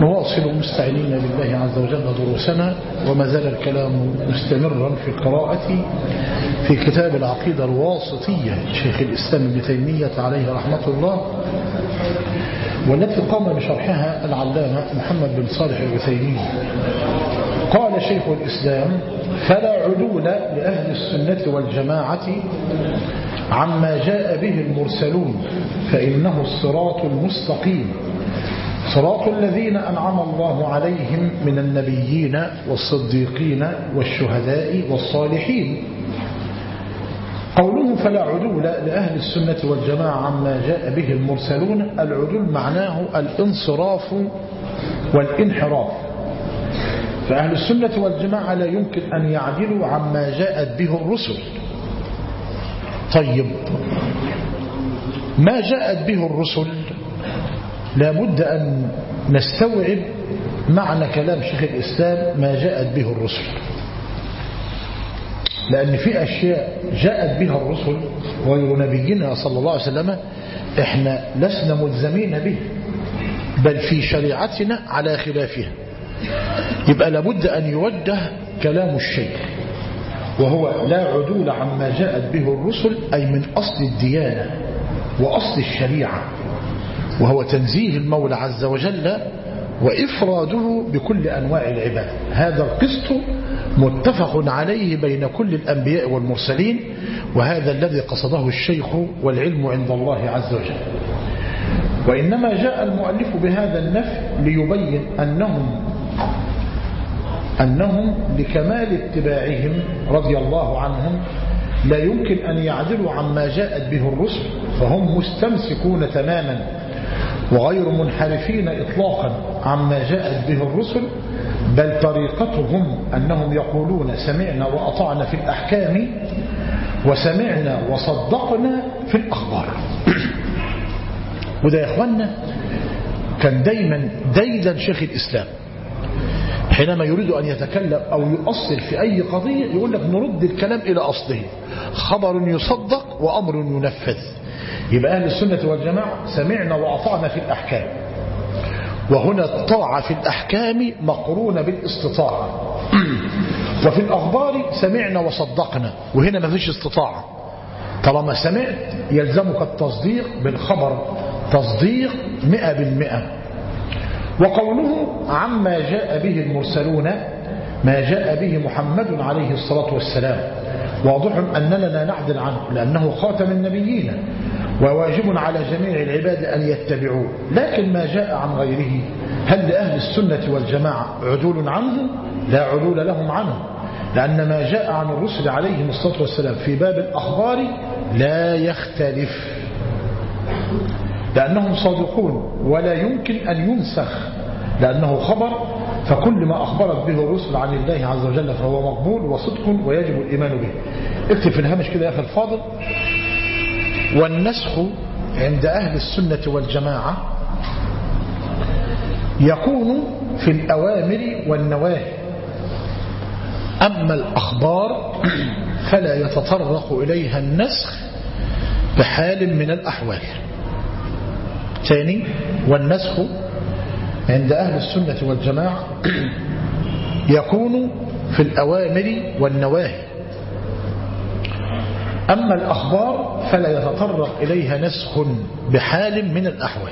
نواصل مستعينين بالله عز وجل دروسنا، وما زال الكلام مستمرا في القراءة في كتاب العقيدة الواسطية شيخ الإسلام ابن تيمية عليه رحمة الله، والتي قام بشرحها العلامة محمد بن صالح العثيمين. قال شيخ الإسلام: فلا عدول لأهل السنة والجماعة عما جاء به المرسلون، فإنه الصراط المستقيم، صراط الذين أنعم الله عليهم من النبيين والصديقين والشهداء والصالحين. قوله فلا عدول لأهل السنة والجماعة عما جاء به المرسلون، العدول معناه الانصراف والانحراف، فأهل السنة والجماعة لا يمكن أن يعدلوا عما جاءت به الرسل. طيب، ما جاءت به الرسل لا بد أن نستوعب معنى كلام شيخ الإسلام ما جاءت به الرسل، لأن في أشياء جاءت بها الرسل غير نبينا صلى الله عليه وسلم إحنا لسنا ملزمين به، بل في شريعتنا على خلافها. يبقى لابد أن يوجه كلام الشيخ، وهو لا عدول عما جاءت به الرسل، أي من أصل الديانة وأصل الشريعة، وهو تنزيه المولى عز وجل وإفراده بكل أنواع العبادة. هذا القسط متفق عليه بين كل الأنبياء والمرسلين، وهذا الذي قصده الشيخ والعلم عند الله عز وجل. وإنما جاء المؤلف بهذا النفي ليبين أنهم لكمال اتباعهم رضي الله عنهم لا يمكن أن يعدلوا عما جاءت به الرسل، فهم مستمسكون تماما وغير منحرفين إطلاقا عما جاءت به الرسل، بل طريقتهم أنهم يقولون سمعنا وأطعنا في الأحكام وسمعنا وصدقنا في الأخبار. وده يا إخوانا كان دايما ديدا شيخ الإسلام حينما يريد أن يتكلم أو يؤصل في أي قضية، يقول لك نرد الكلام إلى أصله، خبر يصدق وأمر ينفذ. يبقى أهل السنة والجماعة سمعنا وأطعنا في الأحكام، وهنا الطاعة في الأحكام مقرونة بالاستطاعة، وفي الأخبار سمعنا وصدقنا، وهنا ما فيش استطاعة. طالما سمعت يلزمك التصديق بالخبر تصديق 100%. وقوله عما جاء به المرسلون، ما جاء به محمد عليه الصلاة والسلام، واضح أننا لا نعدل عنه لأنه خاتم النبيين وواجب على جميع العباد أن يتبعوه. لكن ما جاء عن غيره، هل لأهل السنة والجماعة عدول عنه؟ لا عدول لهم عنه، لأن ما جاء عن الرسل عليهم الصلاة والسلام في باب الأخبار لا يختلف، لأنهم صادقون ولا يمكن أن ينسخ، لأنه خبر، فكل ما أخبرت به الرسل عن الله عز وجل فهو مقبول وصدق ويجب الإيمان به. اكتب في الهامش كده يا أخي الفاضل: والنسخ عند أهل السنة والجماعة يكون في الأوامر والنواهي، أما الأخبار فلا يتطرق إليها النسخ بحال من الأحوال. ثاني: والنسخ عند أهل السنة والجماعة يكون في الأوامر والنواهي، أما الأخبار فلا يتطرق إليها نسخ بحال من الأحوال.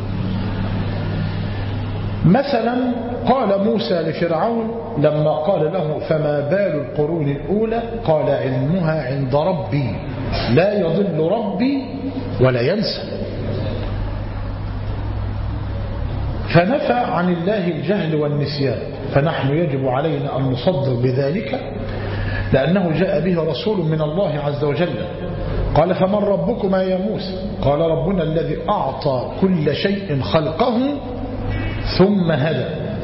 مثلا قال موسى لفرعون لما قال له فما بال القرون الأولى، قال علمها عند ربي لا يضل ربي ولا ينسى. فنفى عن الله الجهل والنسيان، فنحن يجب علينا أن نصدق بذلك لأنه جاء به رسول من الله عز وجل. قال فمن ربكما يا موسى؟ قال ربنا الذي أعطى كل شيء خلقه ثم هدى.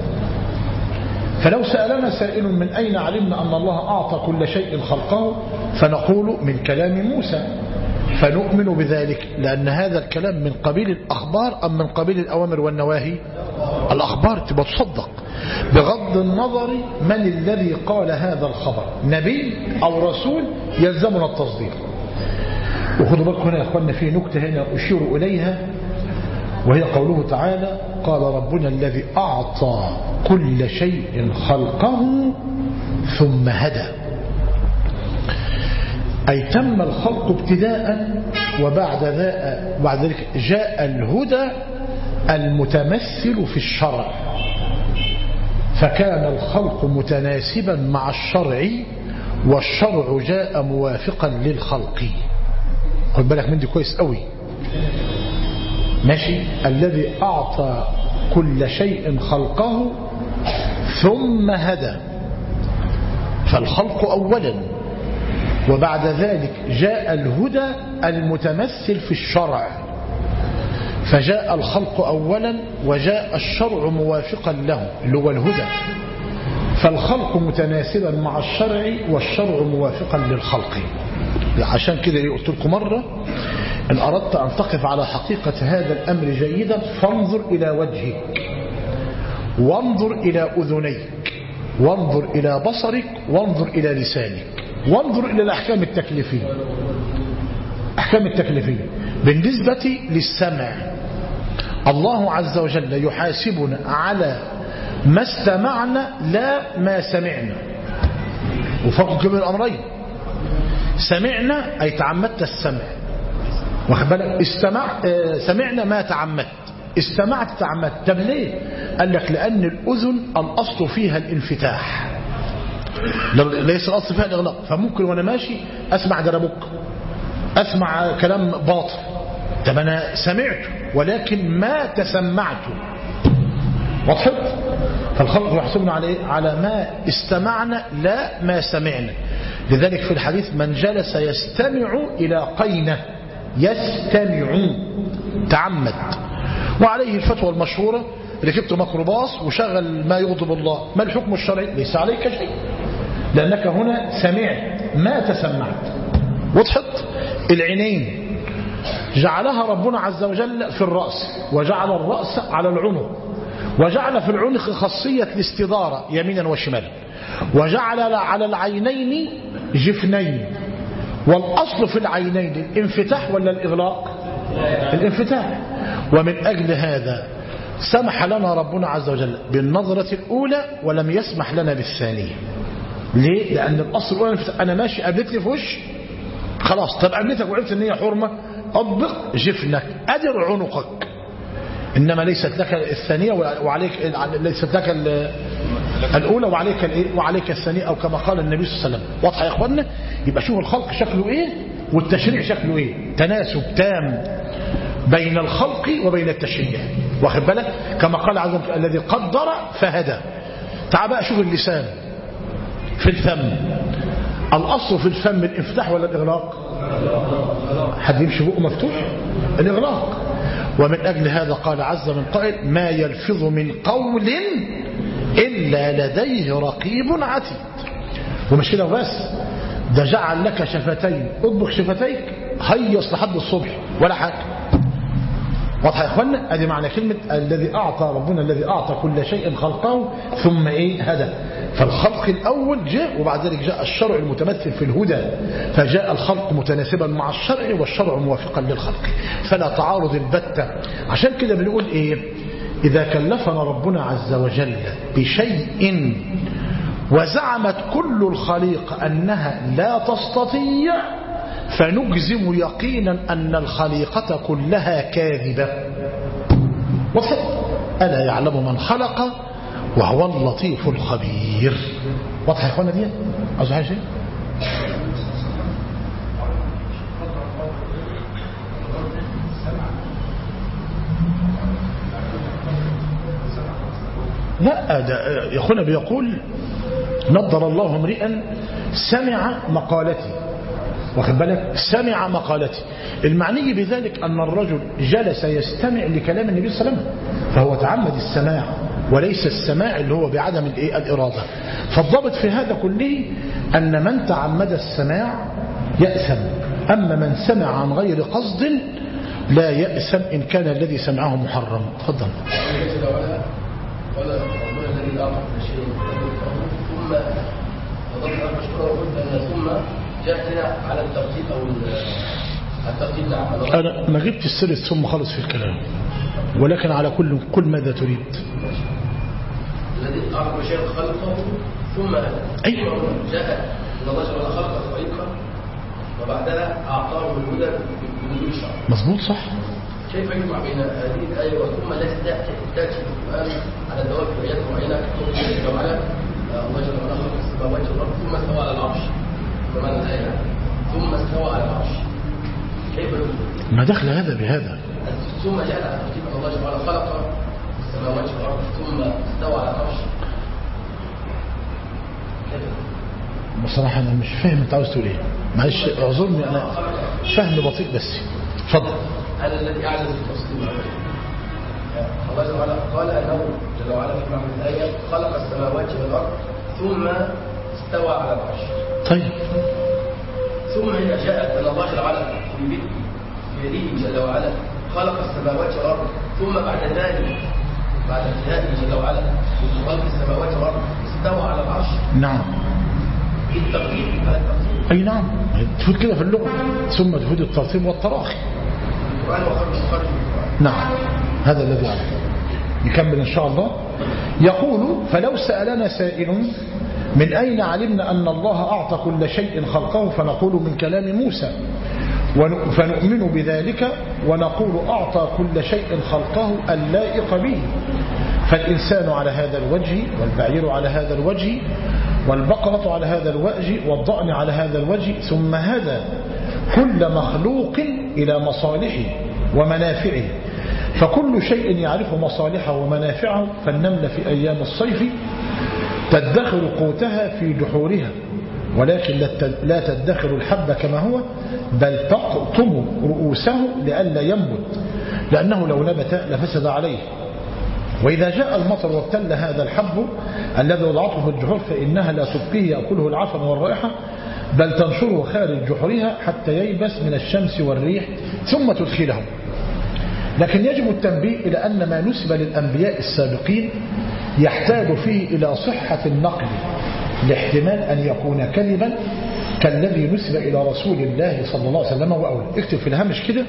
فلو سألنا سائل من أين علمنا أن الله أعطى كل شيء خلقه، فنقول من كلام موسى، فنؤمن بذلك، لأن هذا الكلام من قبيل الأخبار أم من قبيل الأوامر والنواهي؟ الأخبار تبقى تصدق بغض النظر من الذي قال هذا الخبر، نبي أو رسول، يلزمنا التصديق. وخذوا بالكم هنا يا أخوانا في نكتة هنا أشير إليها، وهي قوله تعالى قال ربنا الذي أعطى كل شيء خلقه ثم هدى، أي تم الخلق ابتداء وبعد ذلك جاء الهدى المتمثل في الشرع، فكان الخلق متناسبا مع الشرع والشرع جاء موافقا للخلق. خد بالك من دي كويس قوي، ماشي. الذي أعطى كل شيء خلقه ثم هدى، فالخلق أولا وبعد ذلك جاء الهدى المتمثل في الشرع، فجاء الخلق أولا وجاء الشرع موافقا له اللي هو الهدى، فالخلق متناسبا مع الشرع والشرع موافقا للخلق. عشان كده قلت لكم مرة إن أردت أن تقف على حقيقة هذا الأمر جيدا فانظر إلى وجهك، وانظر إلى أذنيك، وانظر إلى بصرك، وانظر إلى لسانك، وانظر إلى الأحكام التكليفية. أحكام التكليفية بالنسبة للسمع، الله عز وجل يحاسبنا على ما استمعنا لا ما سمعنا، وفرق بين الأمرين. سمعنا أي تعمدت السمع، واخد بالك، سمعنا ما تعمدت، استمعت تعمدت. طب ليه؟ قال لك لأن الأذن الأصل فيها الانفتاح، ليس الأصل فيها الإغلاق، فممكن وأنا ماشي أسمع دربك، أسمع كلام باطل، طب أنا سمعته ولكن ما تسمعته. وضحت؟ فالخلق يحسبنا على إيه؟ على ما استمعنا لا ما سمعنا. لذلك في الحديث من جلس يستمع إلى قينة، يستمع تعمد. وعليه الفتوى المشهورة: ركبت ميكروباص وشغل ما يغضب الله، ما الحكم الشرعي؟ ليس عليك شيء، لأنك هنا سمعت ما تسمعت. وضحت؟ العينين جعلها ربنا عز وجل في الرأس، وجعل الرأس على العنق، وجعل في العنق خاصية الاستدارة يمينا وشمالا، وجعل على العينين جفنين. والأصل في العينين الانفتاح ولا الإغلاق؟ الانفتاح. ومن أجل هذا سمح لنا ربنا عز وجل بالنظرة الأولى ولم يسمح لنا بالثانية. ليه؟ لأن الأصل الأولى أنا ماشي قابلتني في وش، خلاص، طب قابلتك وعرفت ان هي حرمة، أطبق جفنك، أدر عنقك، إنما ليست لك الثانية وعليك، ليست لك الأولى وعليك الثانية، أو كما قال النبي صلى الله عليه وسلم. واضحة يا إخواننا؟ يبقى شوف الخلق شكله إيه والتشريع شكله إيه، تناسب تام بين الخلق وبين التشريع، واخد بالك؟ كما قال عز وجل الذي قدر فهدى. تعال بقى شوف اللسان في الفم، الأصل في الفم الانفتاح ولا الإغلاق؟ حد يمشي بقه مفتوح؟ الإغلاق. ومن أجل هذا قال عز من قائل: ما يلفظ من قول إلا لديه رقيب عتيد. ومش كده بس، ده جعل لك شفتين، اطبق شفتيك هيص لحد الصبح ولا حاجة. واضحة يا اخوانا؟ ادي معنى كلمة الذي أعطى ربنا الذي أعطى كل شيء خلقه ثم هدى. فالخلق الأول جاء وبعد ذلك جاء الشرع المتمثل في الهدى، فجاء الخلق متناسبا مع الشرع والشرع موافقا للخلق، فلا تعارض البتة. عشان كده بنقول إيه؟ إذا كلفنا ربنا عز وجل بشيء وزعمت كل الخليقة أنها لا تستطيع، فنجزم يقينا أن الخليقة كلها كاذبة. وفق ألا يعلم من خلق وهو اللطيف الخبير. واضح يا اخوانا دي؟ عاوز حاجه؟ لا، ده يا اخوانا بيقول: نضر الله امرئا سمع مقالتي، واخد بالك؟ سمع مقالتي. المعني بذلك أن الرجل جلس يستمع لكلام النبي صلى الله عليه وسلم، فهو تعمد السماع وليس السماع اللي هو بعدم الإرادة. فالضابط في هذا كله أن من تعمد السماع يأثم، أما من سمع عن غير قصد لا يأثم إن كان الذي سمعه محرم. تفضل. ثم جاءتنا على الترتيب أو الترتيب نعم. أنا ما جبت السر ثم خلص في الكلام، ولكن على كل ماذا تريد. الذي أعرف شيء خلقه ثم جاء إن الله جل وعلا خلق خليقة وبعدها أعطاه الهدى بنزول الشرع. مظبوط صح. كيف يجمع بين هذه الآية وثم التي تأتي في القرآن على دوام في آيات معينة كقوله جل وعلا الله جل وعلا خلق السماوات والأرض ثم استوى على العرش، بمعنى الآية ثم استوى على العرش، كيف يجمع؟ ما دخل هذا بهذا؟ ثم جاء على ترتيب أن الله جل وعلا خلق السماوات والأرض ثم استوى على العرش. بصراحة أنا مش فاهم أنت عاوز تقول إيه، معلش اعذرني أنا فهم بطيء بس اتفضل. هذا الذي أعلن التفصيل الله جل وعلا قال أنه جل وعلا في معنى الآية خلق السماوات والأرض ثم استوى على العرش. طيب ثم إذا جاءت أن الله جل وعلا في يده جل وعلا خلق السماوات والأرض ثم بعد ذلك بعد انتهائه جل وعلا من خلق السماوات والأرض استوى على العرش. نعم. الترتيب على الترتيب. أي نعم تفوت كده في اللغة ثم تفوت الترتيب والتراخي. القرآن وخرج نعم هذا الذي أعلم. نكمل إن شاء الله. يقول فلو سألنا سائل من أين علمنا أن الله أعطى كل شيء خلقه فنقول من كلام موسى فنؤمن بذلك ونقول أعطى كل شيء خلقه اللائق به، فالإنسان على هذا الوجه والبعير على هذا الوجه والبقرة على هذا الوجه والضأن على هذا الوجه، ثم هدى كل مخلوق إلى مصالحه ومنافعه، فكل شيء يعرف مصالحه ومنافعه. فالنملة في أيام الصيف تدخر قوتها في دحورها، ولكن لا تدخر الحب كما هو، بل تقطم رؤوسه لئلا ينبت، لأنه لو نبت لفسد عليه. وإذا جاء المطر وابتل هذا الحب الذي وضعته في الجحور فإنها لا تبقيه يأكله العفن والرائحة، بل تنشره خارج جحورها حتى ييبس من الشمس والريح ثم تدخله. لكن يجب التنبيه إلى أن ما نسب للأنبياء السابقين يحتاج فيه إلى صحة النقل، لاحتمال أن يكون كذبا كالذي نسب إلى رسول الله صلى الله عليه وسلم وأوله. اكتب في الهامش كده: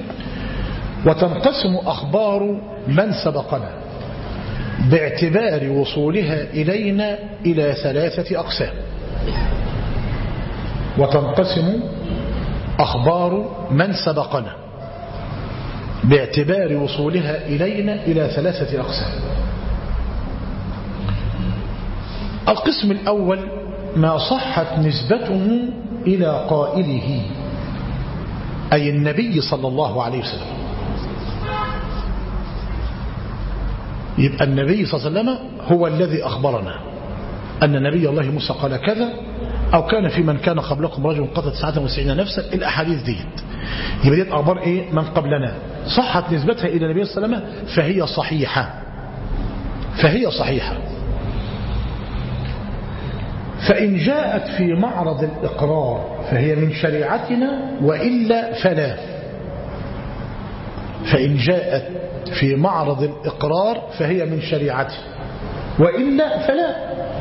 وتنقسم أخبار من سبقنا باعتبار وصولها إلينا إلى 3 أقسام. وتنقسم أخبار من سبقنا باعتبار وصولها إلينا إلى 3 أقسام. القسم الأول ما صحت نسبته إلى قائله أي النبي صلى الله عليه وسلم. يبقى النبي صلى الله عليه وسلم هو الذي أخبرنا أن نبي الله موسى قال كذا، أو كان في من كان قبلكم رجل قتل 99 نفسا. الأحاديث ديت يبقى ديت أخبار إيه؟ من قبلنا صحت نسبتها إلى النبي صلى الله عليه وسلم فهي صحيحة. فإن جاءت في معرض الإقرار فهي من شريعتنا وإلا فلا. فإن جاءت في معرض الإقرار فهي من شريعته وإلا فلا.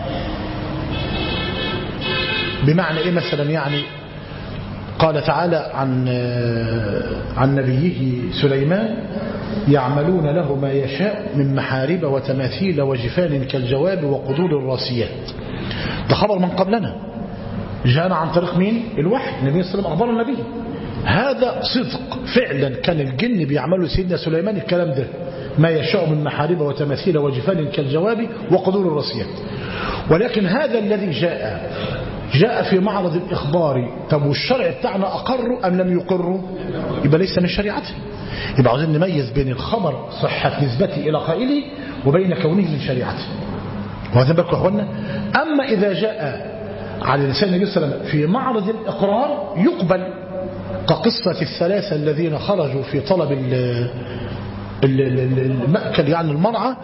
بمعنى إيه مثلا؟ يعني قال تعالى عن نبيه سليمان: يعملون له ما يشاء من محارب وتماثيل وجفان كالجواب وقدور الراسيات. ده خبر من قبلنا جاءنا عن طريق مين؟ الوحي. النبي صلى الله عليه وسلم أخبر النبي. هذا صدق فعلا، كان الجن بيعملوا سيدنا سليمان الكلام ده، ما يشاء من محارب وتماثيل وجفان كالجواب وقدور الراسيات. ولكن هذا الذي جاء في معرض الإخبار. طب والشرع بتاعنا أقر أم لم يقر؟ يبقى ليس من شريعته. يبقى عاوزين نميز بين الخبر صحة نسبته إلى قائله وبين كونه من شريعته. وهذا بالكم أخوانا. أما إذا جاء على لسان النبي صلى الله عليه وسلم في معرض الإقرار يقبل، كقصة 3 الذين خرجوا في طلب المأكل يعني المرعى،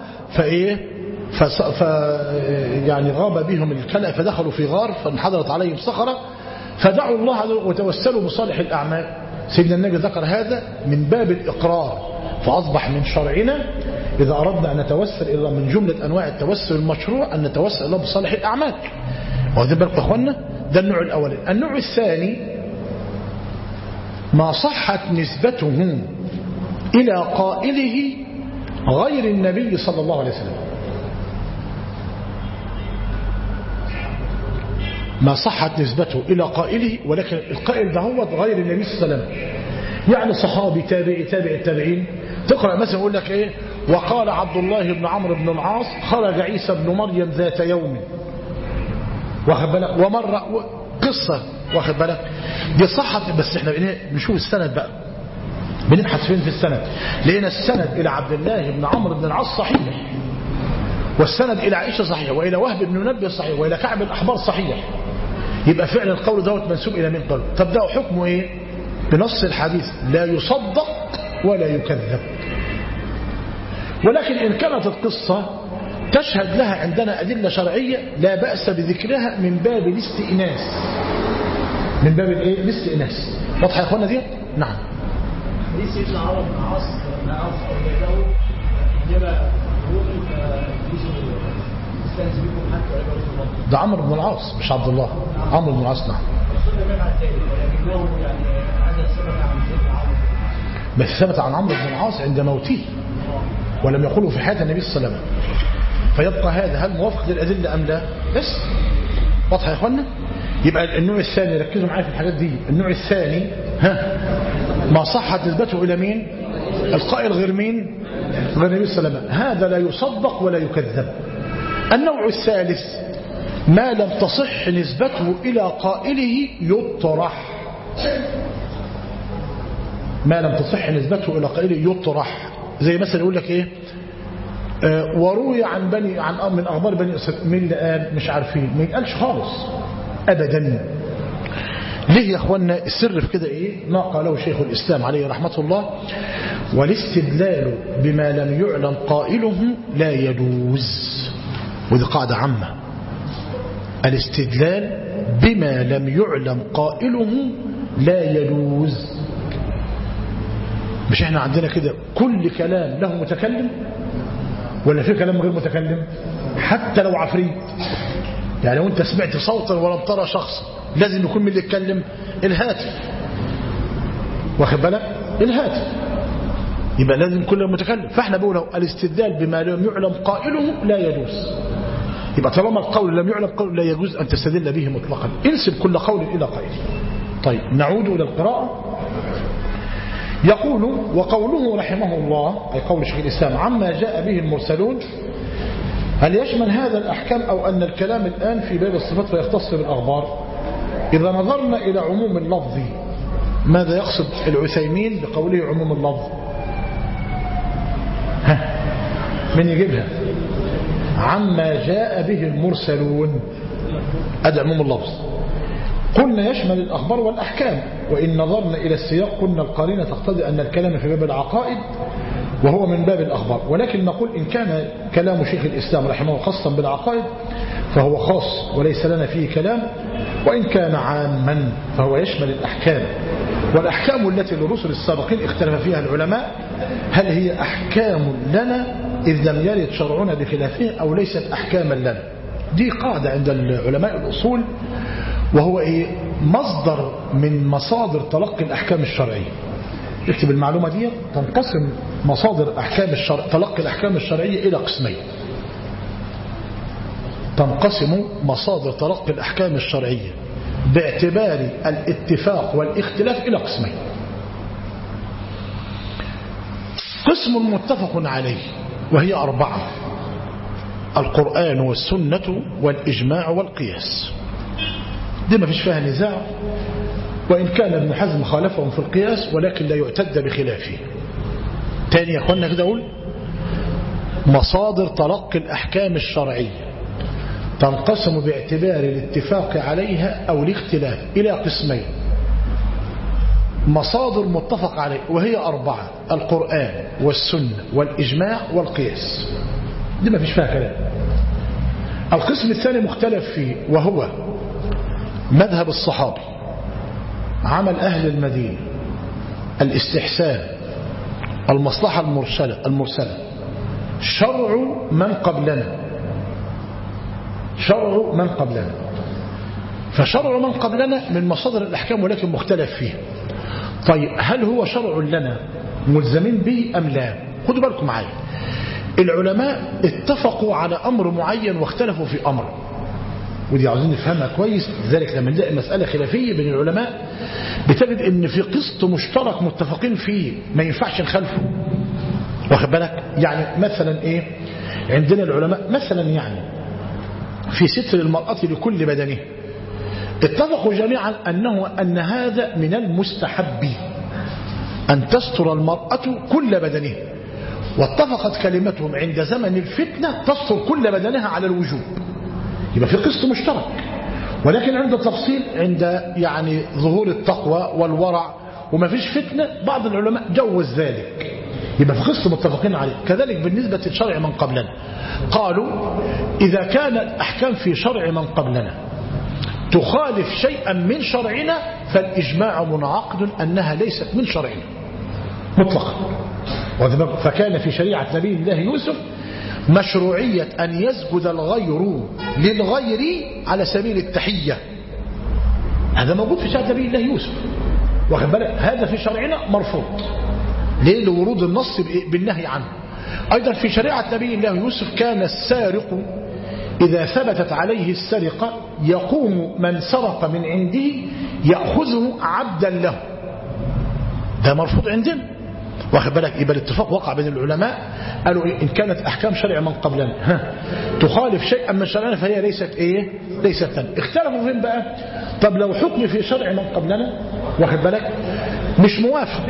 يعني غاب بهم الكلأ فدخلوا في غار فانحدرت عليهم صخرة فدعوا الله وتوسلوا بصالح الأعمال. سيدنا النبي ذكر هذا من باب الإقرار، فأصبح من شرعنا إذا أردنا أن نتوسل إلى من جملة أنواع التوسل المشروع أن نتوسل إلى بصالح الأعمال. وهذا بالك أخوانا، ده النوع الأول. النوع الثاني ما صحت نسبته إلى قائله غير النبي صلى الله عليه وسلم. ما صحت نسبته إلى قائله، ولكن القائل ده هو غير النبي صلى الله عليه وسلم، يعني صحابي تابعي تابع التابعين. تقرأ مثلا يقول لك إيه: وقال عبد الله بن عمرو بن العاص خرج عيسى بن مريم ذات يوم، واخد بالك، ومرة قصة، واخد بالك، دي صحت. بس احنا بنشوف السند بقى، بنبحث فين في السند. لقينا السند إلى عبد الله بن عمرو بن العاص صحيح، والسند إلى عائشة صحيح، وإلى وهب بن منبه صحيح، وإلى كعب الأحبار صحيح. يبقى فعلا القول دوت منسوب إلى من قال. طب ده حكمه إيه؟ بنص الحديث لا يصدق ولا يكذب. ولكن إن كانت القصة تشهد لها عندنا أدلة شرعية لا بأس بذكرها من باب الاستئناس، من باب الايه؟ الاستئناس. واضح يا اخوانا دي؟ نعم. ليس سيدنا عمرو بن العاص ما عرف اولاده انما يستنزف بكم حتى ولا رسول الله. ده عمرو بن العاص مش عبد الله، عمرو بن العاص. نعم. ولكنه يعني هذا ثبت عن سيدنا عمرو، بس ثبت عن عمرو بن العاص عند موته، ولم يقوله في حياة النبي صلى الله عليه وسلم. فيبقى هذا هل موافق للأدلة أم لا؟ بس واضح يا اخوانا. يبقى النوع الثاني، ركزوا معايا في الحاجات دي. النوع الثاني ما صحت نسبته إلى مين؟ القائل غير مين؟ غير النبي صلى الله عليه وسلم. هذا لا يصدق ولا يكذب. النوع الثالث ما لم تصح نسبته إلى قائله يطرح. ما لم تصح نسبته إلى قائله يطرح. زي مثلا يقول لك إيه؟ وروي عن من أخبار بني إسرائيل. مين اللي قال؟ مش عارفين. ما يتقالش خالص أبدا. ليه يا أخوانا؟ السر في كده إيه؟ ما قاله شيخ الإسلام عليه رحمة الله: والاستدلال بما لم يعلم قائله لا يجوز. ودي قاعدة عامة. الاستدلال بما لم يعلم قائله لا يجوز. مش احنا عندنا كده كل كلام له متكلم ولا في كلام غير متكلم؟ حتى لو عفريت، يعني لو انت سمعت صوتا ولم ترى شخص لازم يكون من اللي يتكلم الهاتف، واخد بالك؟ الهاتف يبقى لازم كل متكلم. فاحنا بقول الاستدلال بما لم يعلم قائله لا يجوز. يبقى طالما القول لم يعلم قائله لا يجوز ان تستدل به مطلقا. انسب كل قول الى قائله. طيب نعود الى القراءه. يقول: وقوله رحمه الله، أي قول شيخ الإسلام، عما جاء به المرسلون، هل يشمل هذا الأحكام أو أن الكلام الآن في باب الصفات فيختص بالأخبار؟ إذا نظرنا إلى عموم اللفظ، ماذا يقصد العثيمين بقوله عموم اللفظ؟ من يجيبها؟ عما جاء به المرسلون، هذا عموم اللفظ. قلنا يشمل الأخبار والأحكام، وإن نظرنا إلى السياق قلنا القرينة تقتضي أن الكلام في باب العقائد وهو من باب الأخبار. ولكن نقول إن كان كلام شيخ الإسلام رحمه الله خاصا بالعقائد فهو خاص وليس لنا فيه كلام، وإن كان عاما فهو يشمل الأحكام. والأحكام التي للرسل السابقين اختلف فيها العلماء هل هي أحكام لنا إذ لم يرد شرعنا بخلافه أو ليست أحكاما لنا. دي قاعدة عند العلماء الأصول، وهو إيه؟ مصدر من مصادر تلقي الأحكام الشرعية. اكتب المعلومة دي. تنقسم مصادر تلقي الأحكام الشرعية إلى قسمين. تنقسم مصادر تلقي الأحكام الشرعية باعتبار الاتفاق والاختلاف إلى قسمين. قسم متفق عليه وهي 4: القرآن والسنة والإجماع والقياس. دي ما فيش فيها نزاع، وإن كان ابن حزم خالفهم في القياس ولكن لا يعتد بخلافه. تاني يا أخوانا كده أقول: مصادر تلقي الأحكام الشرعية تنقسم باعتبار الاتفاق عليها أو الاختلاف إلى قسمين: مصادر متفق عليه وهي 4: القرآن والسنة والإجماع والقياس. دي ما فيش فيها كلام. القسم الثاني مختلف فيه، وهو مذهب الصحابي، عمل أهل المدينة، الاستحسان، المصلحة المرسلة، شرع من قبلنا. فشرع من قبلنا من مصادر الأحكام ولكن مختلف فيه. طيب هل هو شرع لنا ملزمين به أم لا؟ خدوا بالكم معايا، العلماء اتفقوا على أمر معين واختلفوا في أمر، ودي عاوزين نفهمها كويس. لذلك لما نلاقي مسألة خلافية بين العلماء بتجد ان في قسط مشترك متفقين فيه ما ينفعش نخالفه. واخد بالك؟ يعني مثلا ايه عندنا العلماء مثلا يعني في ستر المرأة لكل بدنه اتفقوا جميعا أن هذا من المستحب أن تستر المرأة كل بدنها، واتفقت كلمتهم عند زمن الفتنة تستر كل بدنها على الوجوب. يبقى في قسط مشترك، ولكن عند تفصيل عند يعني ظهور التقوى والورع وما فيش فتنة بعض العلماء جوز ذلك، يبقى في قسط متفقين عليه. كذلك بالنسبة لشرع من قبلنا قالوا إذا كان الأحكام في شرع من قبلنا تخالف شيئا من شرعنا فالإجماع منعقد أنها ليست من شرعنا مطلقا. فكان في شريعة نبي الله يوسف مشروعية أن يسجد الغير للغير على سبيل التحية، هذا موجود في شريعة نبي الله يوسف. واخد بالك؟ هذا في شرعنا مرفوض ليه؟ لورود النص بالنهي عنه. أيضا في شريعة نبي الله يوسف كان السارق إذا ثبتت عليه السرقة يقوم من سرق من عنده يأخذه عبدا له، ده مرفوض عندنا. واخد بالك؟ يبقى الاتفاق وقع بين العلماء قالوا إيه؟ إن كانت أحكام شرع من قبلنا تخالف شيئا من شرعنا فهي ليست إيه؟ ليست تنم. اختلفوا فين بقى؟ طب لو حكم في شرع من قبلنا واخد بالك مش موافق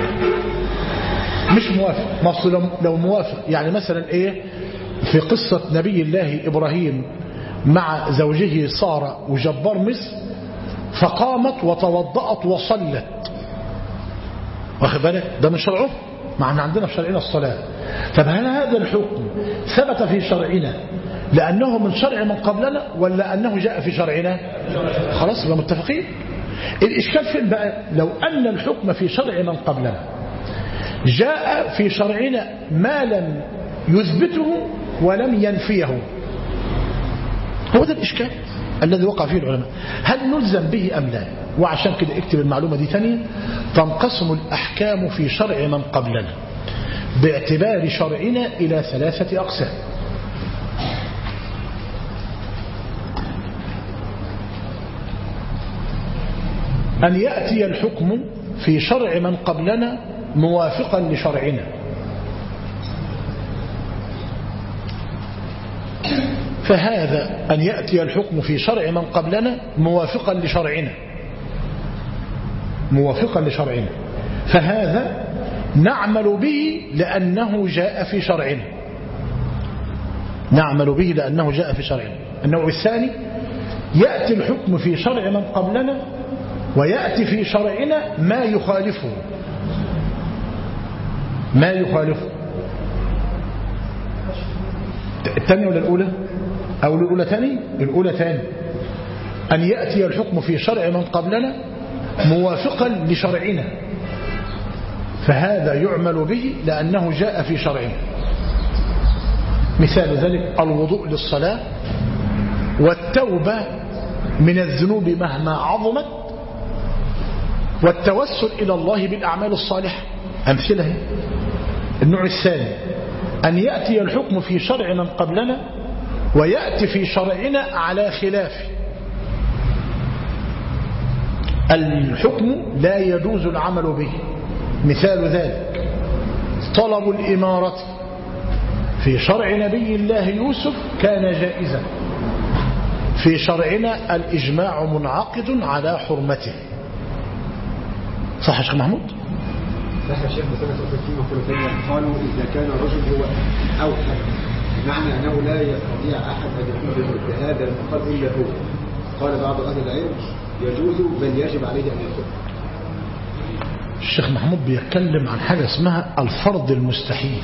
مصر لو موافق، يعني مثلا إيه في قصة نبي الله إبراهيم مع زوجه سارة وجبار مصر فقامت وتوضأت وصلت، واخد بالك؟ ده من شرعه، مع عندنا في شرعنا الصلاة. طب هل هذا الحكم ثبت في شرعنا لأنه من شرع من قبلنا ولا أنه جاء في شرعنا؟ خلاص يبقى متفقين. الإشكال فين بقى؟ لو أن الحكم في شرع من قبلنا جاء في شرعنا ما لم يثبته ولم ينفيه، هو ده الإشكال الذي وقع فيه العلماء، هل نلزم به أم لا؟ وعشان كده اكتب المعلومة دي ثانية، تنقسم الأحكام في شرع من قبلنا باعتبار شرعنا إلى 3 أقسام. أن يأتي الحكم في شرع من قبلنا موافقا لشرعنا، فهذا أن يأتي الحكم في شرع من قبلنا موافقا لشرعنا فهذا نعمل به لأنه جاء في شرعنا. النوع الثاني يأتي الحكم في شرع من قبلنا ويأتي في شرعنا ما يخالفه. الثانية ولا الأولى؟ أو الأولى ثاني؟ الأولى ثاني. أن يأتي الحكم في شرع من قبلنا موافقا لشرعنا فهذا يعمل به لأنه جاء في شرعنا. مثال ذلك الوضوء للصلاة والتوبة من الذنوب مهما عظمت والتوسل إلى الله بالأعمال الصالحة، أمثلة. النوع الثاني أن يأتي الحكم في شرع من قبلنا ويأتي في شرعنا على خلافه، الحكم لا يجوز العمل به. مثال ذلك طلب الإمارة في شرع نبي الله يوسف كان جائزا، في شرعنا الإجماع منعقد على حرمته. صح يا شيخ محمود؟ صح يا شيخ، بس انا سألت في مقولة ثانية قالوا إذا كان الرجل هو أوحد بمعنى أنه لا يستطيع أحد أن يكون بهذا المقام إلا هو. قال بعض أهل العلم يجوز بل يجب عليه أن يكون. الشيخ محمود بيتكلم عن حاجة اسمها الفرض المستحيل،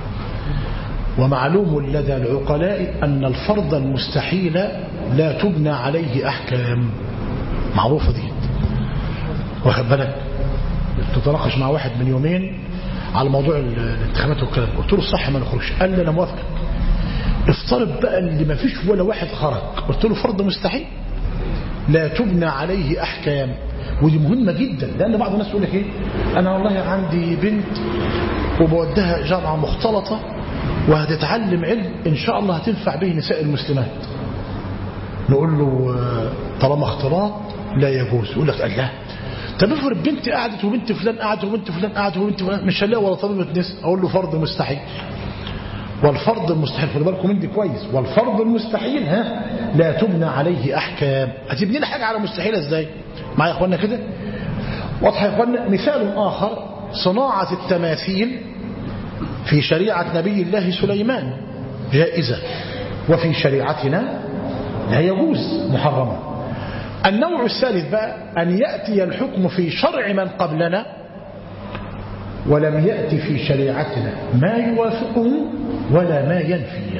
ومعلوم لدى العقلاء أن الفرض المستحيل لا تبنى عليه أحكام، معروفة دي. واخد بالك؟ تتناقش مع واحد من يومين على موضوع الانتخابات والكلام، قلت له صح ما نخرجش، قال لي أنا موافق. افترض بقى اللي ما فيش ولا واحد خرج، قلت له فرض مستحيل لا تبنى عليه أحكام، ودي مهمة جدا، لأن بعض الناس يقول لك إيه، أنا والله عندي بنت وبودها جامعة مختلطة وهتتعلم علم إن شاء الله هتنفع به نساء المسلمات. نقول له طالما اختلاط لا يجوز. يقول لك الله، طب افرض بنتي قعدت وبنت فلان قعدت وبنت فلان قعدت وبنت فلان، مش هنلاقي ولا طبيبة نساء. أقول له فرض مستحيل. والفرض المستحيل خلي بالكم من دي كويس، والفرض المستحيل لا تبنى عليه أحكام. هتبني لي حاجة على مستحيل ازاي؟ معايا يا اخوانا كده واضح يا اخوانا. مثال آخر، صناعة التماثيل في شريعة نبي الله سليمان جائزة، وفي شريعتنا لا يجوز، محرمة. النوع الثالث بقى أن يأتي الحكم في شرع من قبلنا ولم يأتي في شريعتنا ما يوافقه ولا ما ينفيه.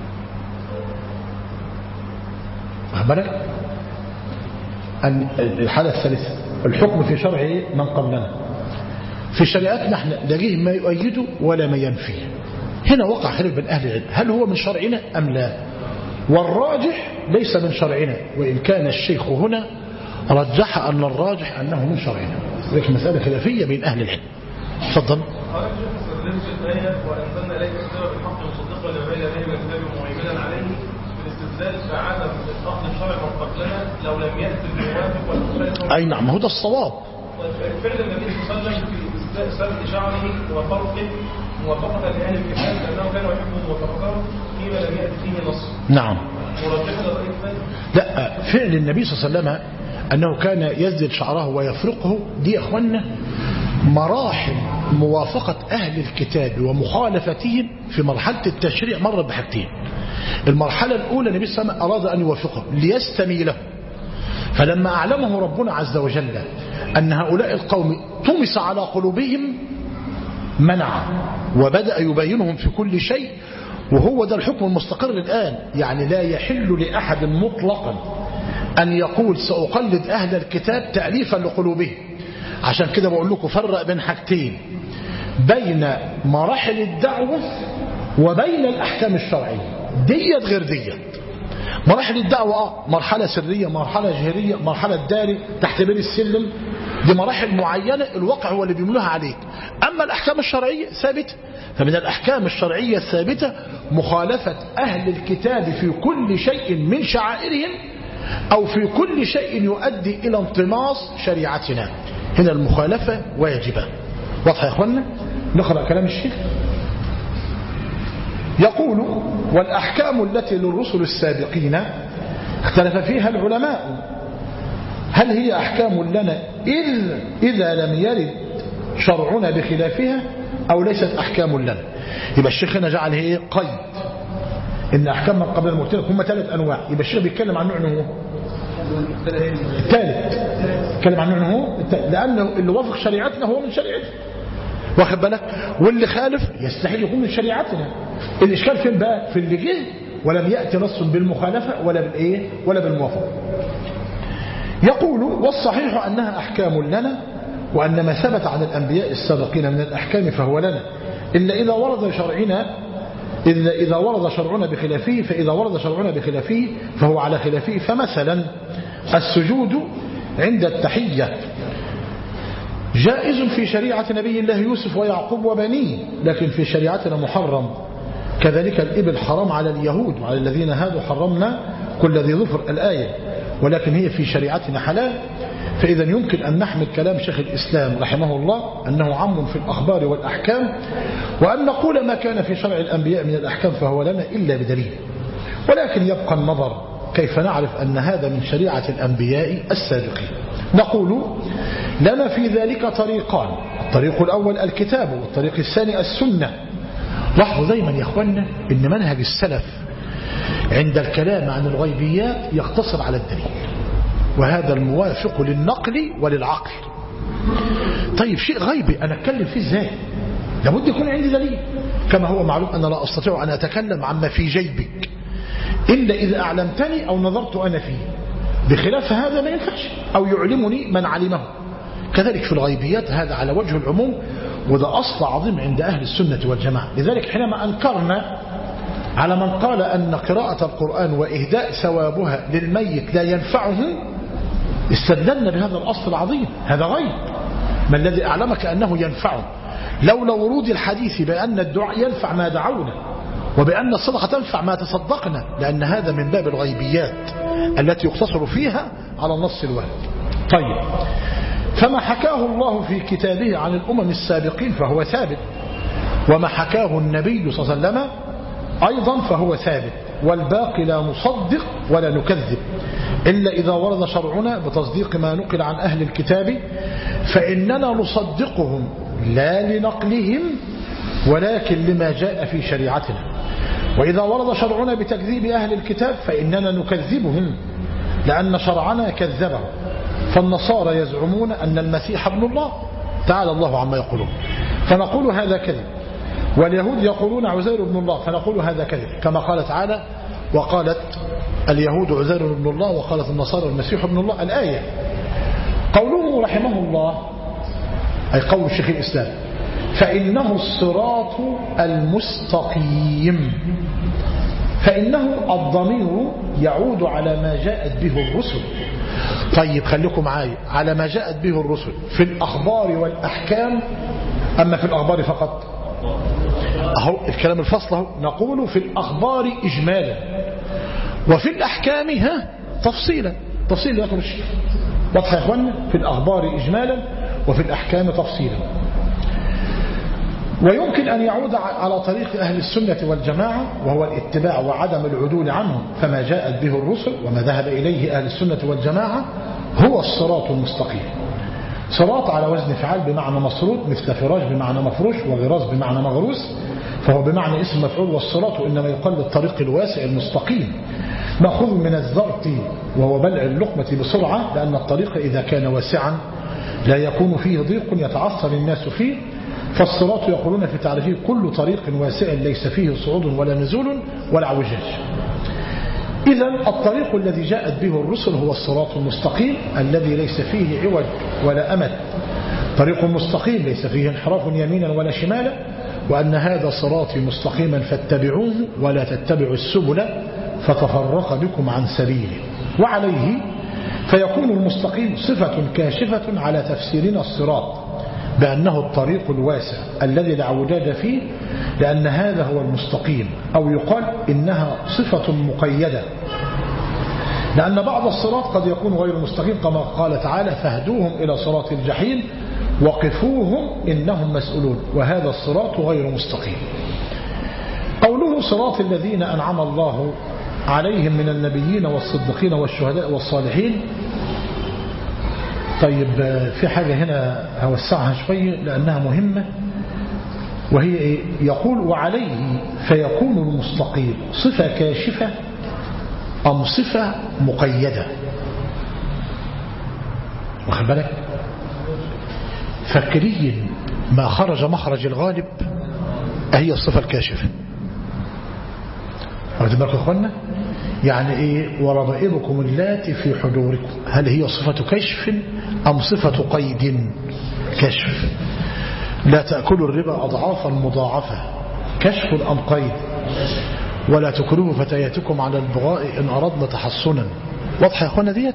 بالك الحالة الثالثة، الحكم في شرع من قبلنا، في شريعتنا احنا لا جه ما يؤيده ولا ما ينفيه. هنا وقع خلاف بين أهل العلم، هل هو من شرعنا أم لا؟ والراجح ليس من شرعنا، وإن كان الشيخ هنا رجح أن الراجح أنه من شرعنا، لكن مسألة خلافية بين أهل العلم. تفضل. وأنزلنا إليك الكتاب بالحق مصدقا لما بين يديه من الكتاب ومهيمنا عليه بالاستدلال فعدم أخذ الشرع من قبلنا لو لم يأتي الموافق والمخالف. أي نعم، هو ده الصواب. فعل النبي صلى الله عليه وسلم في سرد شعره وفرقه موافقة لأهل الكتاب لأنه كان يحب موافقته فيما لم يأتي فيه نص. نعم. مرجحة لرأي الثاني. لا، فعل النبي صلى الله عليه وسلم أنه كان يسدل شعره ويفرقه، دي يا أخوانا مراحل موافقة أهل الكتاب ومخالفتهم في مرحلة التشريع مرت بحاجتين. المرحلة الأولى النبي صلى الله عليه وسلم أراد أن يوافقه ليستميله، فلما أعلمه ربنا عز وجل أن هؤلاء القوم طمس على قلوبهم منع وبدأ يبينهم في كل شيء. وهو ده الحكم المستقر الآن، يعني لا يحل لأحد مطلقا أن يقول سأقلد أهل الكتاب تأليفا لقلوبهم. عشان كده بقول لكم فرق بين حاجتين، بين مراحل الدعوة وبين الأحكام الشرعية. ديت غير ديت. مراحل الدعوة مرحلة سرية، مرحلة جهرية، مرحلة داري تحت بير السلم، دي مراحل معينة الواقع هو اللي بيملوها عليك. أما الأحكام الشرعية ثابتة، فمن الأحكام الشرعية الثابتة مخالفة أهل الكتاب في كل شيء من شعائرهم أو في كل شيء يؤدي إلى انطماس شريعتنا. هنا المخالفة واجبة. واضح يا أخوانا؟ نقرأ كلام الشيخ. يقول: والأحكام التي للرسل السابقين اختلف فيها العلماء، هل هي أحكام لنا إذا لم يرد شرعنا بخلافها أو ليست أحكام لنا؟ يبقى الشيخ هنا جعل هي قيد إن أحكام من قبل المختلف هم 3 أنواع. يبقى الشيخ بيتكلم عن نوع هو ثالث، بيتكلم عن نوع هو لأنه اللي وافق شريعتنا هو من شريعتنا، واخد بالك، واللي خالف يستحيل يكون من شريعتنا. الإشكال فين بقى؟ في اللي جه ولم يأتي نص بالمخالفة ولا بالإيه ولا بالموافقة. يقول: والصحيح أنها أحكام لنا، وأن ما ثبت عن الأنبياء السابقين من الأحكام فهو لنا، إلا إذا ورد شرعنا بخلافه، فإذا ورد شرعنا بخلافه فهو على خلافه. فمثلا السجود عند التحية جائز في شريعة نبي الله يوسف ويعقوب وبنيه، لكن في شريعتنا محرم. كذلك الإبل حرام على اليهود وعلى الذين هادوا حرمنا كل ذي ظفر الآية، ولكن هي في شريعتنا حلال. فإذا يمكن أن نحمل كلام شيخ الإسلام رحمه الله أنه عام في الأخبار والأحكام، وأن نقول ما كان في شرع الأنبياء من الأحكام فهو لنا إلا بدليل. ولكن يبقى النظر كيف نعرف أن هذا من شريعة الأنبياء السابقين. نقول: لنا في ذلك طريقان، الطريق الأول الكتاب، والطريق الثاني السنة. لاحظوا دايما يا أخوانا أن منهج السلف عند الكلام عن الغيبيات يقتصر على الدليل، وهذا الموافق للنقل وللعقل. طيب شيء غيبي أنا أتكلم فيه إزاي؟ لابد يكون عندي دليل. كما هو معلوم أن لا أستطيع أن أتكلم عما في جيبك إلا إذا أعلمتني أو نظرت أنا فيه، بخلاف هذا ما ينفعش، أو يعلمني من علمه. كذلك في الغيبيات هذا على وجه العموم، وده أصل عظيم عند أهل السنة والجماعة. لذلك حينما أنكرنا على من قال أن قراءة القرآن وإهداء ثوابها للميت لا ينفعه، استدلنا بهذا الأصل العظيم. هذا غيب، ما الذي أعلمك أنه ينفعه؟ لولا ورود الحديث بأن الدعاء ينفع ما دعونا، وبأن الصدقة تنفع ما تصدقنا، لأن هذا من باب الغيبيات التي يقتصر فيها على النص الوارد. طيب، فما حكاه الله في كتابه عن الأمم السابقين فهو ثابت، وما حكاه النبي صلى الله عليه وسلم أيضا فهو ثابت، والباقي لا نصدق ولا نكذب إلا إذا ورد شرعنا بتصديق ما نقل عن أهل الكتاب، فإننا نصدقهم لا لنقلهم ولكن لما جاء في شريعتنا. وإذا ورد شرعنا بتكذيب أهل الكتاب فإننا نكذبهم لأن شرعنا كذبه. فالنصارى يزعمون أن المسيح ابن الله، تعالى الله عما يقولون، فنقول هذا كذب. واليهود يقولون عزير ابن الله، فنقول هذا كذب، كما قال تعالى: وقالت اليهود عزير ابن الله وقالت النصارى المسيح ابن الله. الآية. قوله رحمه الله، أي قول الشيخ الإسلام: فإنه الصراط المستقيم. فإنه الضمير يعود على ما جاءت به الرسل. طيب خليكم معايا، على ما جاءت به الرسل في الأخبار والأحكام، أما في الأخبار فقط أهو الكلام الفصل أهو، نقول في الأخبار إجمالا، وفي الأحكام تفصيلا. تفصيل يخرج واضح يا إخوانا؟ في الأخبار إجمالا وفي الأحكام تفصيلا. ويمكن أن يعود على طريق أهل السنة والجماعة، وهو الاتباع وعدم العدول عنهم، فما جاءت به الرسل وما ذهب إليه أهل السنة والجماعة هو الصراط المستقيم. صراط على وزن فعال بمعنى مصروط، مثل فراش بمعنى مفروش، وغراس بمعنى مغروس، فهو بمعنى اسم مفعول. والصراط إنما يقال للطريق الواسع المستقيم، مأخوذ من الزرط وهو بلع اللقمة بسرعة، لأن الطريق إذا كان واسعا لا يكون فيه ضيق يتعثر الناس فيه. فالصراط يقولون في تعريفه كل طريق واسع ليس فيه صعود ولا نزول ولا اعوجاج. إذن الطريق الذي جاءت به الرسل هو الصراط المستقيم الذي ليس فيه عوج ولا أمد، طريق مستقيم ليس فيه انحراف يمينا ولا شمالا، وأن هذا صراطي مستقيما فاتبعوه ولا تتبعوا السبل فتفرق بكم عن سبيله. وعليه فيكون المستقيم صفة كاشفة على تفسيرنا الصراط بأنه الطريق الواسع الذي لا اعوجاج فيه، لأن هذا هو المستقيم. أو يقال إنها صفة مقيدة، لأن بعض الصراط قد يكون غير مستقيم، كما قال تعالى: فاهدوهم إلى صراط الجحيم وقفوهم إنهم مسؤولون، وهذا الصراط غير مستقيم. قوله صراط الذين أنعم الله عليهم من النبيين والصديقين والشهداء والصالحين. طيب في حاجة هنا هوسعها شوية لأنها مهمة، وهي إيه؟ يقول: وعليه فيكون المستقيم صفة كاشفة أم صفة مقيدة؟ واخد بالك؟ فكريا ما خرج مخرج الغالب هي الصفة الكاشفة. واخد بالك يا اخوانا؟ يعني ايه؟ وربائبكم اللاتي في حجوركم، هل هي صفة كشف أم صفة قيد؟ كشف. لا تأكلوا الربا أضعافا مضاعفة، كشف أم قيد؟ ولا تكرهوا فتياتكم على البغاء إن أردنا تحصنا. واضح يا أخوانا ديت؟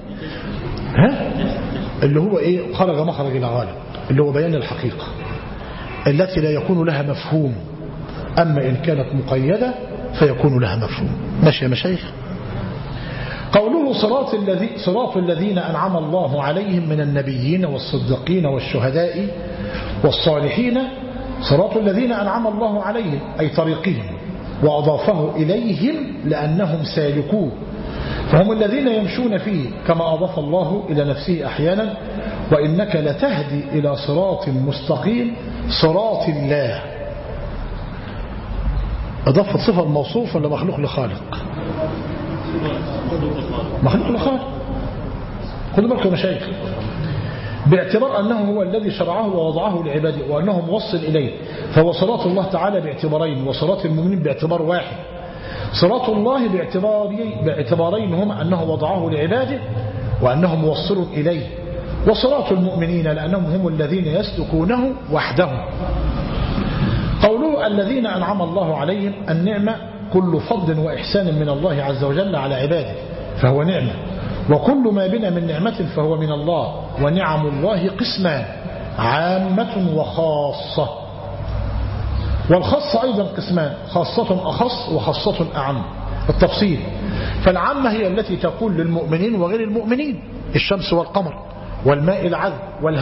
اللي هو ايه؟ خرج مخرج الغالب، اللي هو بيان الحقيقة التي لا يكون لها مفهوم، أما إن كانت مقيدة فيكون لها مفهوم. ماشي يا مشايخ؟ قوله صراط الذين أنعم الله عليهم من النبيين والصديقين والشهداء والصالحين. صراط الذين أنعم الله عليهم أي طريقهم، وأضافه إليهم لأنهم سالكوه، فهم الذين يمشون فيه، كما أضاف الله إلى نفسه أحيانا: وإنك لتهدي إلى صراط مستقيم صراط الله. أضافت صفة الموصوف ولا مخلوق لخالق؟ مخلوق لخالق. خذوا بالكم يا مشايخ، باعتبار أنه هو الذي شرعه ووضعه لعباده وأنه موصل إليه، فهو صراط الله تعالى باعتبارين، وصراط المؤمنين باعتبار واحد. صراط الله باعتبارين هما أنه وضعه لعباده وأنه موصل إليه، وصراط المؤمنين لأنهم هم الذين يسلكونه وحدهم. قوله الذين أنعم الله عليهم، النعمة كل فضل وإحسان من الله عز وجل على عباده، فهو نعمة، وكل ما بنا من نعمة فهو من الله، ونعم الله قسمان: عامة وخاصة. والخاصة أيضا قسمان: خاصة أخص وخاصة أعم. التفصيل: فالعامة هي التي تكون للمؤمنين وغير المؤمنين، الشمس والقمر والماء العذب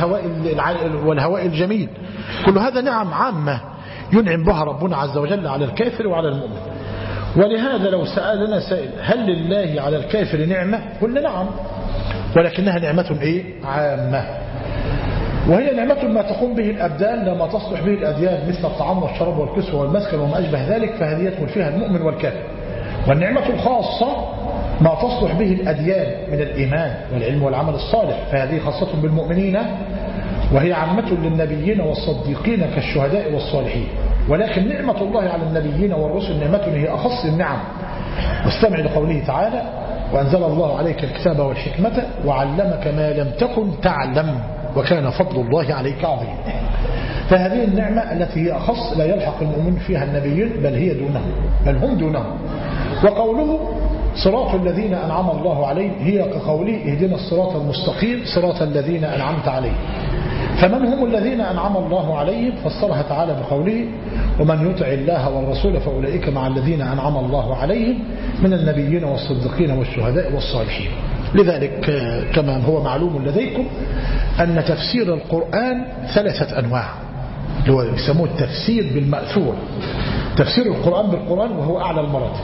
والهواء الجميل، كل هذا نعم عامة ينعم بها ربنا عز وجل على الكافر وعلى المؤمن. ولهذا لو سألنا سائل: هل لله على الكافر نعمة؟ قلنا نعم، ولكنها نعمة عامة، وهي نعمة ما تقوم به الأبدان لا ما تصلح به الأديان، مثل الطعام والشراب والكسوة والمسكن وما أشبه ذلك، فهذه يدخل فيها المؤمن والكافر. والنعمة الخاصة ما تصلح به الأديان من الإيمان والعلم والعمل الصالح، فهذه خاصة بالمؤمنين، وهي عامة للنبيين والصديقين كالشهداء والصالحين. ولكن نعمة الله على النبيين والرسل نعمة هي أخص النعم. واستمع لقوله تعالى: وأنزل الله عليك الكتاب والحكمة وعلمك ما لم تكن تعلم وكان فضل الله عليك عظيما. فهذه النعمة التي هي أخص لا يلحق المؤمن فيها النبيين، بل هي دونهم، بل هم دونهم. وقوله صراط الذين أنعم الله عليهم هي كقوله: اهدنا الصراط المستقيم صراط الذين أنعمت عليهم. فمن هم الذين أنعم الله عليهم؟ فسرها تعالى بقوله: ومن يطع الله والرسول فأولئك مع الذين أنعم الله عليهم من النبيين والصديقين والشهداء والصالحين. لذلك كما هو معلوم لديكم أن تفسير القرآن 3 أنواع، اللي هو يسموه التفسير بالمأثور. تفسير القرآن بالقرآن وهو أعلى المراتب.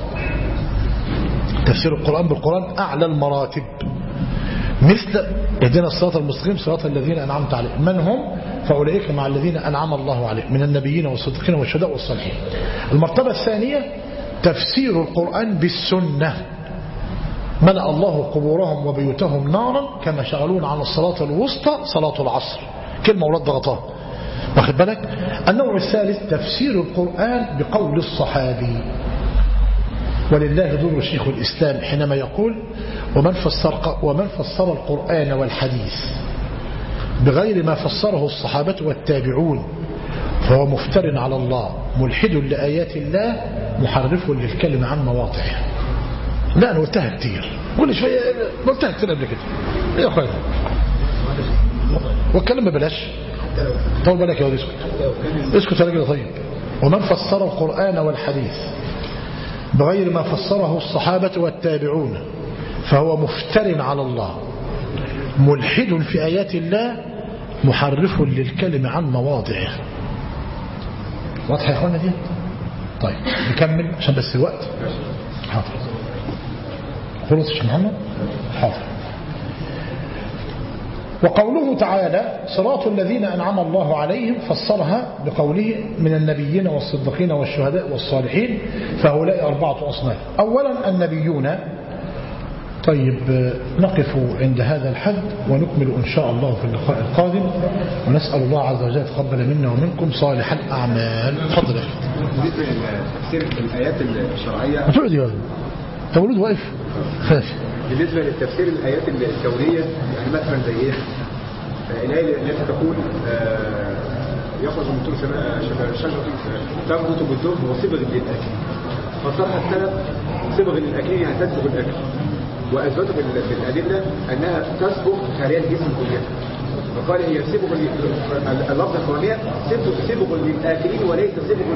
تفسير القرآن بالقرآن أعلى المراتب، مثل اهدنا الصراط المستقيم صراط الذين أنعمت عليهم. من هم؟ فأولئك مع الذين أنعم الله عليهم من النبيين والصديقين والشهداء والصالحين. المرتبة الثانية تفسير القرآن بالسنة: ملأ الله قبورهم وبيوتهم نارا كما شغلون عن الصلاة الوسطى صلاة العصر. كلمة ولد ضغطها، واخد بالك؟ النوع الثالث تفسير القرآن بقول الصحابي. ولله دور شيخ الإسلام حينما يقول: ومن فسر القرآن والحديث بغير ما فسره الصحابة والتابعون فهو مفتر على الله ملحد لآيات الله محرف للكلمة عن مواضعها. لا أنا قلتها كتير، كل شوية قلتها كتير قبل كده يا أخوان، والكلام ما بلاش. طول بالك يا ولد، اسكت يا راجل. طيب: ومن فسر القرآن والحديث بغير ما فسره الصحابة والتابعون فهو مفتر على الله ملحد في آيات الله محرف للكلمة عن مواضعه. واضح يا اخوانا دي؟ طيب نكمل عشان بس الوقت. حاضر. خلص يا محمد؟ حاضر. وقوله تعالى صراط الذين أنعم الله عليهم فسرها بقوله من النبيين والصديقين والشهداء والصالحين، فهؤلاء 4 أصناف. أولا النبيون. طيب نقف عند هذا الحد ونكمل إن شاء الله في اللقاء القادم، ونسأل الله عز وجل يتقبل منا ومنكم صالح الأعمال. تفضل يا أخي. بالنسبة لتفسير الآيات الشرعية ما تقعد يا ولد، أنت ولد واقف. بالنسبة للتفسير الآيات الكونية، يعني مثلا زي إيه؟ الآية التي تقول يخرج من طول شجرة تنبت بالدب وصبغ للأكل، فصرح السلف صبغ للأكل يعني تسبغ الأكل، وأثبتوا بالأدلة أنها تسبغ خلايا الجسم كلها، فقال هي صبغ اللفظة القرآنية صبغ للآكلين وليس صبغ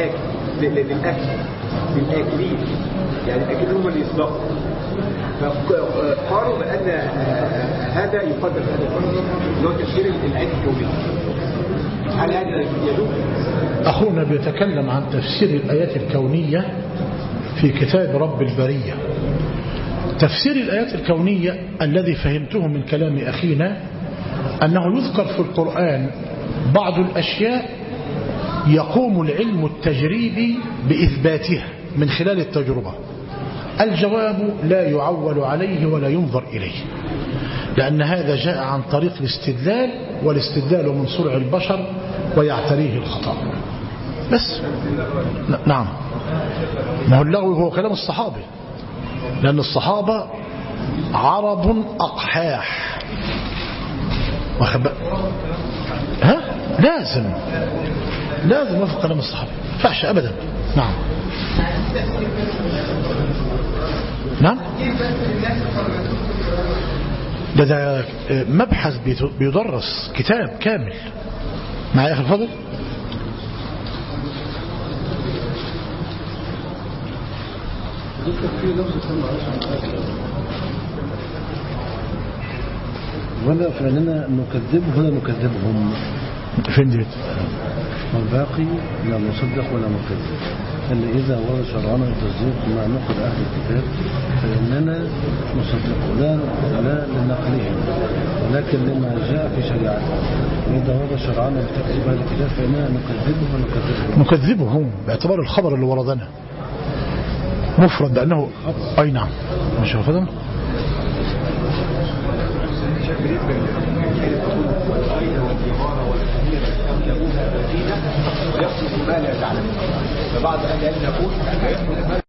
للآكلين، يعني الآكلين هم اللي يسبغوا. فقالوا بأن هذا يقدر هذا اللي هو تفسير الآيات الكونية. هل هذا يجوز؟ أخونا بيتكلم عن تفسير الآيات الكونية في كتاب رب البرية. تفسير الآيات الكونية الذي فهمته من كلام أخينا أنه يذكر في القرآن بعض الأشياء يقوم العلم التجريبي بإثباتها من خلال التجربة. الجواب لا يعول عليه ولا ينظر إليه، لأن هذا جاء عن طريق الاستدلال، والاستدلال من صنع البشر ويعتريه الخطأ بس. نعم، ما هو اللغو هو كلام الصحابة، لأن الصحابة عرب أقحاح. ها؟ لازم وفق كلام الصحابة، فحش أبدا. نعم نعم ده مبحث بيدرس كتاب كامل. معايا يا أخي الفاضل؟ ولا فإننا نكذبه ولا نكذبهم. فين ديت؟ والباقي لا نصدق ولا نكذب. إلا إذا ورد شرعنا التصديق مع نقل أهل الكتاب فإننا نصدق لا لنقلهم ولكن لما جاء في شريعته. وإذا ورد شرعنا بتكذيب أهل الكتاب فإننا نكذبه ونكذبهم. نكذبهم باعتبار الخبر اللي وردنا مفرد لأنه أي نعم مش فاهم. ويقصد ما لا تعلم فبعض أهل العلم يقول